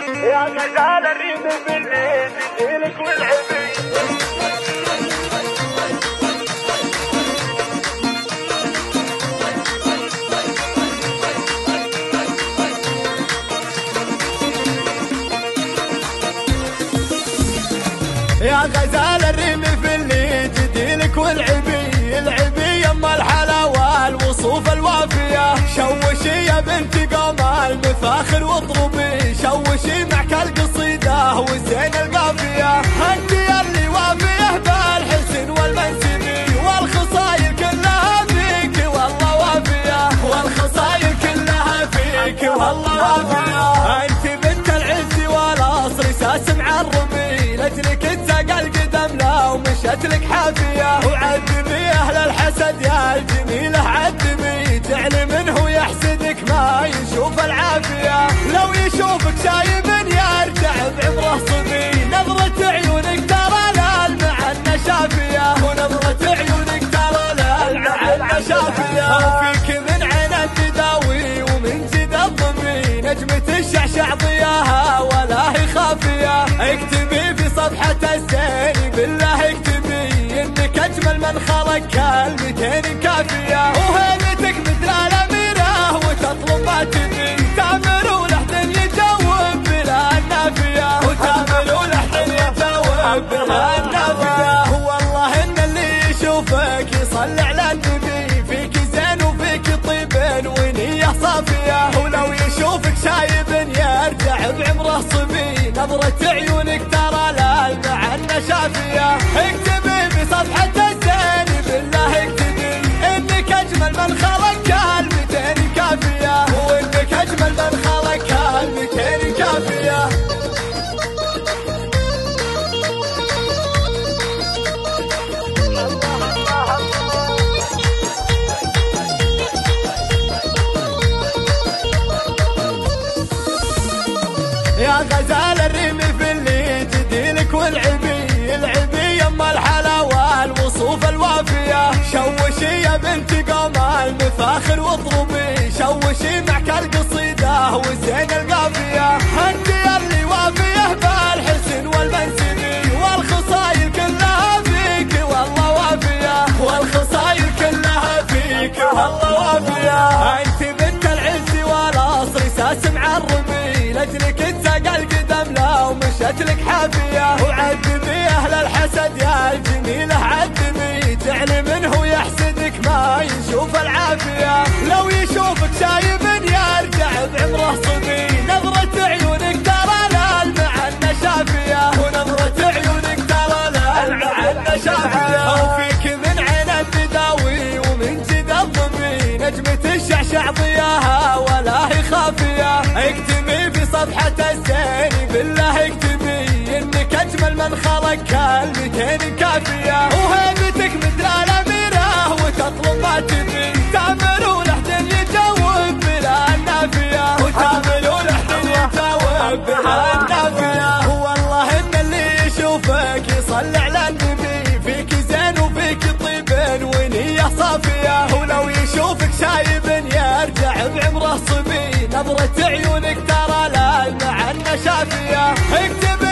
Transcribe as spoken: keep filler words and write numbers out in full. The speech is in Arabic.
يا غزال الريم بالليل يجيلك والعبي. يا غزال الريم في اللي جديلك والعبي، العبي يما الحلاوة الوصوف الوافية. شوشي يا بنت قمر مفاخر واطربي، شوشي معك القصيدة وزين القافية. انت يلي وافيه بالحسن والمنسبي، والخصايل كلها فيك والله وافية، والخصايل كلها فيك والله وافية. انت بنت العز والاصل ساس معربي، لجلك اتساق القدم لا ومشت لك حافية. وعذبي اهل الحسد يا الجميلة عذبي، تعلي منه يحسدك ما يشوف العافية. لو يشوفك شايب يرجع بعمره صبي، نظرة عيونك ترى للمعنى شافية، ونظرة عيونك ترى للمعنى شافية. وفيك من عين التداوي ومن جد الظبي، نجمة الشعشع ضياها ولا هي خافية. اكتبي في صفحة الزين بالله اكتبي، انك اجمل من خلق كلمتين كافية. وهيبتك مثل الاميرة وتطلب ما تبي، تعمل ولحد يجاوب بلا النافية، وتعمل ولحد يجاوب بلا النافية. والله ان اللي يشوفك يصلي على النبي، فيك زين وفيك طيب ونية صافية. ولو يشوفك شايب يرجع بعمره صبي، نظرة عيونك ترى للمعنى شافية. اكتبي بصفحة الزين بالله اكتبي، انك اجمل من خلق كلمتين كافية، وانك اجمل من خلق كلمتين كافية. يا غزال الريم في اللي جديلك والعبي، العبي يما الحلاوة الوصوف الوافية. شوشي يا بنت قمر مفاخر واطربي، شوشي معك القصيدة وزين القافية. انت يلي وافيه بالحسن والمنسبي، والخصايل كلها فيك والله وافية، والخصايل كلها فيك والله وافية. انت بنت العز والاصل ساس معربي، لجلك اتساق القدم لا ومشت لك حافية. وعذبي اهل الحسد يا الجميلة عذبي، تعلي منه يحسدك ما يشوف العافية. لو يشوفك شايب يرجع بعمره صبي، نظرة عيونك ترى للمعنى شافية، ونظرة عيونك ترى للمعنى شافية. وفيك من عين التداوي ومن جد الظبي، نجمة الشعشع ضياها ولا هي خافية. اكتبي في صفحة الزين بالله اكتبي، انك اجمل من خلق كلمتين كافية. وهيبتك مثل الاميرة وتطلب ما تبي، تعمل ولحد يجاوب بلا النافية، وتعمل ولحد يجاوب بلا النافية. والله ان اللي يشوفك يصلي على النبي، فيك زين وفيك طيب ونية صافية. ولو يشوفك شايب يرجع بعمره صبي، نظرة عيونك ترى للمعنى شافية. اكتب